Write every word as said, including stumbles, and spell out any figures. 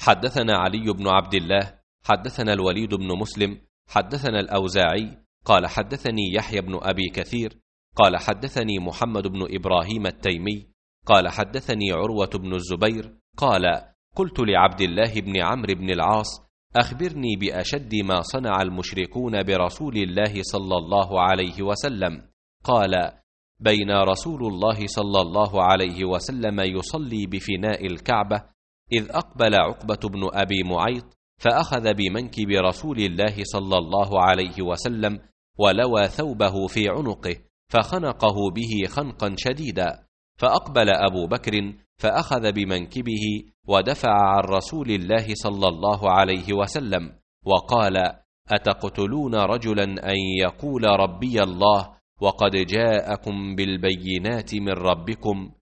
حدثنا علي بن عبد الله حدثنا الوليد بن مسلم حدثنا الأوزاعي قال حدثني يحيى بن أبي كثير قال حدثني محمد بن إبراهيم التيمي قال حدثني عروة بن الزبير قال قلت لعبد الله بن عمرو بن العاص أخبرني بأشد ما صنع المشركون برسول الله صلى الله عليه وسلم. قال بين رسول الله صلى الله عليه وسلم يصلي بفناء الكعبة إذ أقبل عقبة بن أبي معيط فأخذ بمنكب رسول الله صلى الله عليه وسلم ولوى ثوبه في عنقه فخنقه به خنقا شديدا، فأقبل أبو بكر فأخذ بمنكبه ودفع عن رسول الله صلى الله عليه وسلم وقال أتقتلون رجلا أن يقول ربي الله وقد جاءكم بالبينات من ربكم؟